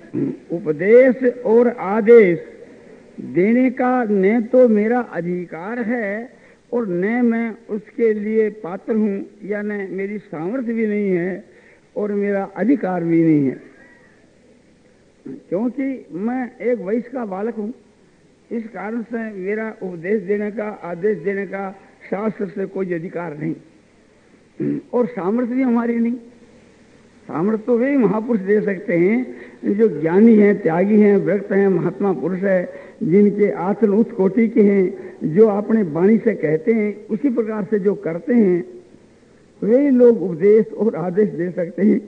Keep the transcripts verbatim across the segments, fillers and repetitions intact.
उपदेश और आदेश देने का न तो मेरा अधिकार है और न मैं उसके लिए पात्र हूँ, या न मेरी सामर्थ्य भी नहीं है और मेरा अधिकार भी नहीं है, क्योंकि मैं एक वयस्क का बालक हूँ। इस कारण से मेरा उपदेश देने का, आदेश देने का शास्त्र से कोई अधिकार नहीं और सामर्थ्य भी हमारी नहीं। सामर्थ्य तो वे महापुरुष दे सकते हैं जो ज्ञानी हैं, त्यागी हैं, व्यक्त हैं, महात्मा पुरुष है, जिनके आचरण उच्च कोटि के हैं, जो अपने वाणी से कहते हैं उसी प्रकार से जो करते हैं, वे लोग उपदेश और आदेश दे सकते हैं।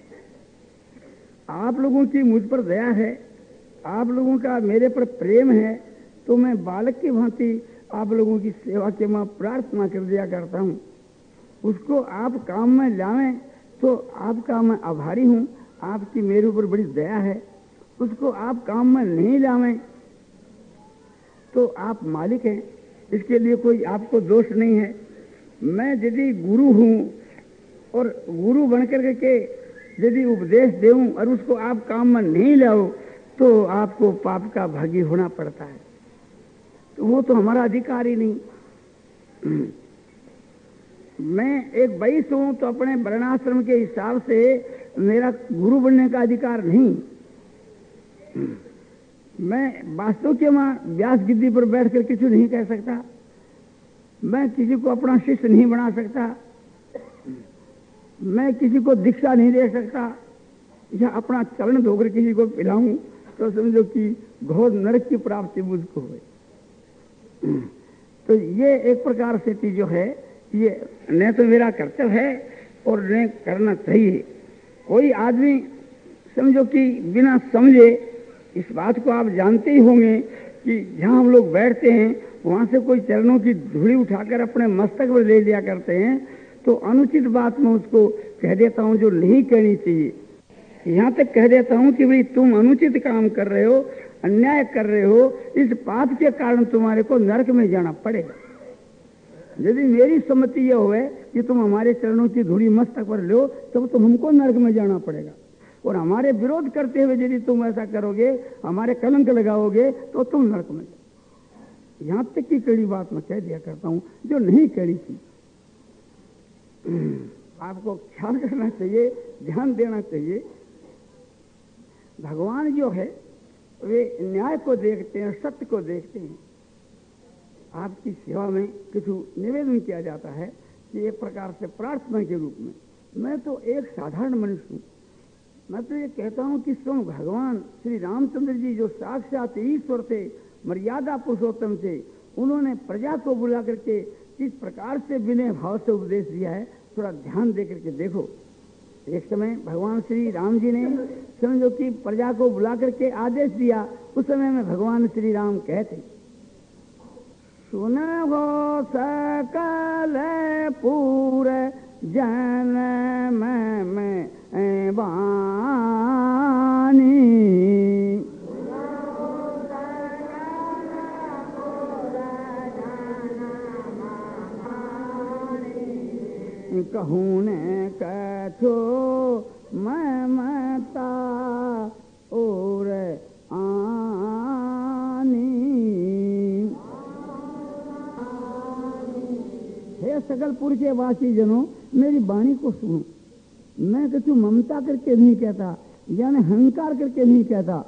आप लोगों की मुझ पर दया है, आप लोगों का मेरे पर प्रेम है, तो मैं बालक की भांति आप लोगों की सेवा के मैं प्रार्थना कर दिया करता हूँ। उसको आप काम में लावें तो आपका मैं आभारी हूँ, आपकी मेरे ऊपर बड़ी दया है। उसको आप काम में नहीं लावें तो आप मालिक हैं, इसके लिए कोई आपको दोष नहीं है। मैं यदि गुरु हूँ और गुरु बनकर के यदि उपदेश दूं और उसको आप काम में नहीं लाओ तो आपको पाप का भागी होना पड़ता है, तो वो तो हमारा अधिकार ही नहीं। मैं एक वैश्य हूं तो अपने वर्णाश्रम के हिसाब से मेरा गुरु बनने का अधिकार नहीं। मैं वास्तव के मां व्यास गिद्दी पर बैठकर किसी नहीं कह सकता, मैं किसी को अपना शिष्य नहीं बना सकता, मैं किसी को दीक्षा नहीं दे सकता, या अपना चरण धोकर किसी को पिलाऊं तो समझो कि घोर नरक की प्राप्ति मुझको हुई। तो ये एक प्रकार से चीज जो है, ये न तो मेरा कर्तव्य है और न करना चाहिए। कोई आदमी समझो कि बिना समझे, इस बात को आप जानते ही होंगे कि जहाँ हम लोग बैठते हैं वहां से कोई चरणों की धूली उठाकर अपने मस्तक पर ले लिया करते हैं, तो अनुचित बात मैं उसको कह देता हूं जो नहीं कहनी चाहिए। यहां तक कह देता हूं कि भाई तुम अनुचित काम कर रहे हो, अन्याय कर रहे हो, इस पाप के कारण तुम्हारे को नरक में जाना पड़ेगा। यदि मेरी सम्मति यह हुए कि तुम हमारे चरणों की धूली मस्तक पर लो तब तो हमको नरक में जाना पड़ेगा, और हमारे विरोध करते हुए यदि तुम ऐसा करोगे, हमारे कलंक लगाओगे तो तुम नरक में। यहां तक की कड़ी बात मैं कह दिया करता हूं जो नहीं कड़ी थी। आपको ख्याल करना चाहिए, ध्यान देना चाहिए। भगवान जो है वे न्याय को देखते हैं, सत्य को देखते हैं। आपकी सेवा में कुछ निवेदन किया जाता है कि एक प्रकार से प्रार्थना के रूप में। मैं तो एक साधारण मनुष्य हूँ, मैं तो ये कहता हूँ कि स्वयं भगवान श्री रामचंद्र जी जो साक्षात ईश्वर थे, मर्यादा पुरुषोत्तम थे, उन्होंने प्रजा को बुला करके किस प्रकार से विनय भाव से उपदेश दिया है, थोड़ा ध्यान दे करके देखो। एक समय भगवान श्री राम जी ने समझो कि प्रजा को बुला करके आदेश दिया। उस समय में भगवान श्री राम कहते, सुनो सकल पूर जन में वाणी, कहूँ ने कथो ममता और आनी। हे सकलपुर के वासी जनों, मेरी वाणी को सुनो। मैं कछु ममता करके नहीं कहता, यानी अहंकार करके नहीं कहता।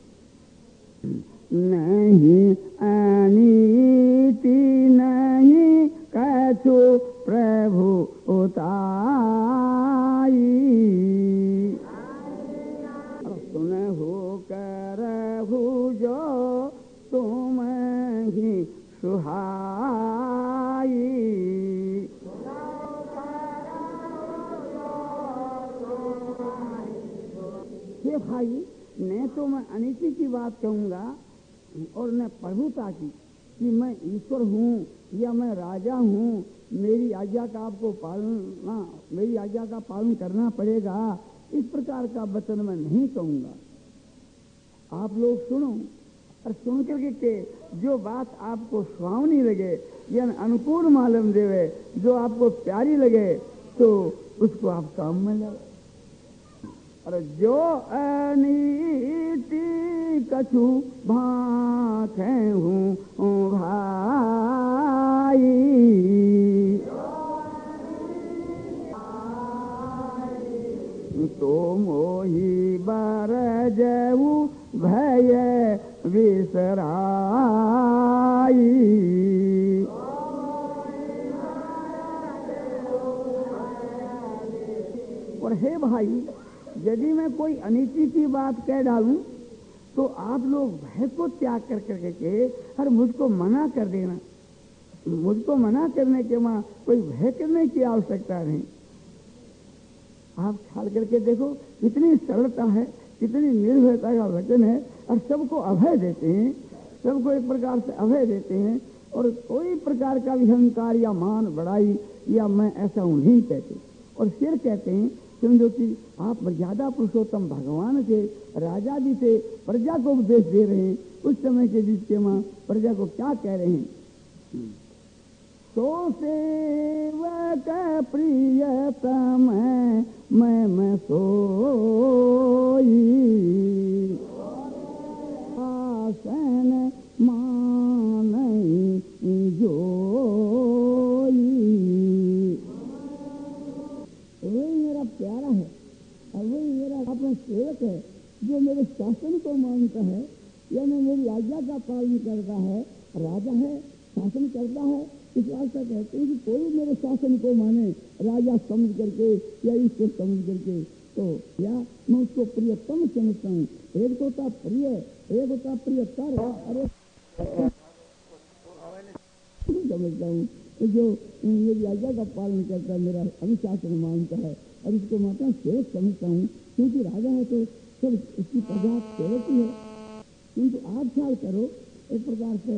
नहीं अनीति नहीं कछु प्रभु उताई, सुनहु करहु जो तुम ही सुहाई। हे भाई, न तो मैं अनिति की बात कहूंगा और न प्रभुता की, कि मैं ईश्वर हूँ या मैं राजा हूँ, मेरी आज्ञा का आपको पालना, मेरी आज्ञा का पालन करना पड़ेगा, इस प्रकार का वचन मैं नहीं कहूंगा। आप लोग सुनो और सुन करके के जो बात आपको सुहावनी लगे या अनुकूल मालूम देवे, जो आपको प्यारी लगे, तो उसको आप काम में लो। और जो अनी कछु भात हूँ भाई, तो मोही बरजऊ भय विसराई। और हे भाई, यदि मैं कोई अनिति की बात कह डालूं तो आप लोग भय को त्याग कर करके हर मुझको मना कर देना। मुझको मना करने के वहां कोई भय करने की आवश्यकता नहीं। आप ख्याल करके देखो, कितनी सरलता है, कितनी निर्भयता का वचन है, और सबको अभय देते हैं, सबको एक प्रकार से अभय देते हैं, और कोई प्रकार का भी अहंकार या मान बढ़ाई या मैं ऐसा हूं नहीं कहते। और फिर कहते हैं, समझो कि आप मर्यादा पुरुषोत्तम भगवान के राजा भी थे, प्रजा को उपदेश दे रहे हैं। उस समय के जिसके मां प्रजा को क्या कह रहे हैं? सो सेवक प्रियतम मैं मैं सोई, आसन मानई जोई। वही मेरा प्यारा है और वही मेरा अपना सेवक है, जो मेरे शासन को मानता है या मैं मेरी आज्ञा का पालन करता है। राजा है, शासन करता है, इस वास्ते कहते हैं कि कोई मेरे शासन को माने राजा समझ करके या ईश्वर समझ करके, तो या मैं उसको प्रियतम समझता हूँ। एक होता प्रिय, एक होता प्रियतर, अरे समझता हूँ जो मेरी आज्ञा का पालन करता है, मेरा अनुशासन मानता है, और इसको मैं अपना सेवक समझता हूँ। क्योंकि राजा है तो सब उसकी प्रजा सेवक ही है। किंतु आप ख्याल करो, एक प्रकार से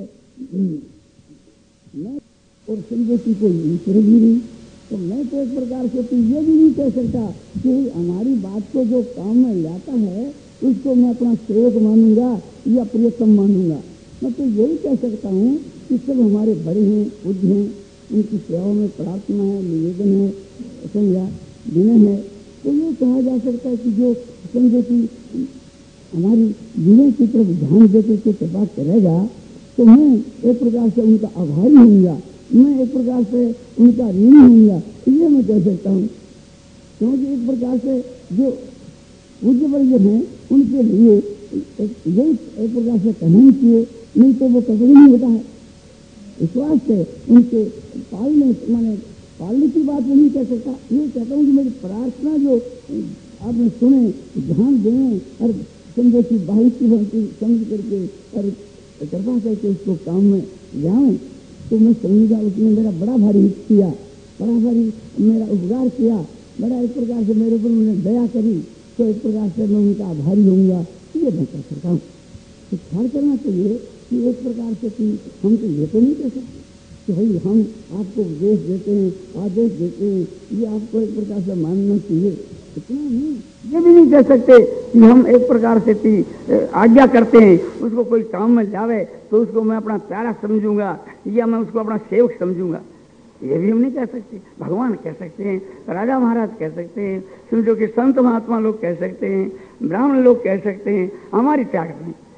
मैं और समझो कि कोई ईश्वर भी नहीं, तो मैं तो एक प्रकार से तो ये भी नहीं कह सकता कि हमारी बात को जो काम में लाता है उसको मैं अपना सेवक मानूंगा या प्रियतम मानूंगा। मैं तो यही कह सकता हूँ कि सब हमारे बड़े हैं, बुद्ध हैं, उनकी सेवा में प्रार्थना है, निवेदन है, समझा, विनय है। तो ये कहा जा सकता है कि जो समझो कि हमारी विनय की तरफ ध्यान देकर के कृपा करेगा, तो मैं एक प्रकार से उनका आभारी होऊंगा, मैं एक प्रकार से उनका ऋणी होऊंगा, ये मैं कह सकता हूँ। क्योंकि एक प्रकार से जो पूज्य वर्ग हैं उनके लिए यही एक प्रकार से कहना ही चाहिए, नहीं तो वो कभी नहीं होता है। इस वास्ते उनके पालने माने पालने की बात नहीं कह सकता। ये कहता हूँ कि मेरी प्रार्थना जो आपने सुने, ध्यान दें और समझो कि बाहर की बनती समझ करके और कृपा करके उसको काम में जाएं, तो मैं समझूंगा उसने मेरा बड़ा भारी हित किया, बड़ा भारी मेरा उपकार किया, बड़ा एक प्रकार से मेरे ऊपर उन्होंने दया करी, तो एक प्रकार से मैं उनका आभारी होऊंगा। ये मैं कह सकता हूँ। तो ख्याल करना चाहिए कि एक प्रकार से कि हम तो ये तो नहीं कह सकते कि भाई हम आपको उपदेश देते हैं, आदेश देते हैं, ये आपको एक प्रकार से मानना चाहिए, इतना नहीं। ये भी नहीं कह सकते कि हम एक प्रकार से आज्ञा करते हैं, उसको कोई काम में जावे तो उसको मैं अपना प्यारा समझूंगा या मैं उसको अपना सेवक समझूंगा। ये भी हम नहीं कह सकते। भगवान कह सकते हैं, राजा महाराज कह सकते हैं, समझो कि संत महात्मा लोग कह सकते हैं, ब्राह्मण लोग कह सकते हैं, हमारी ताकत नहीं।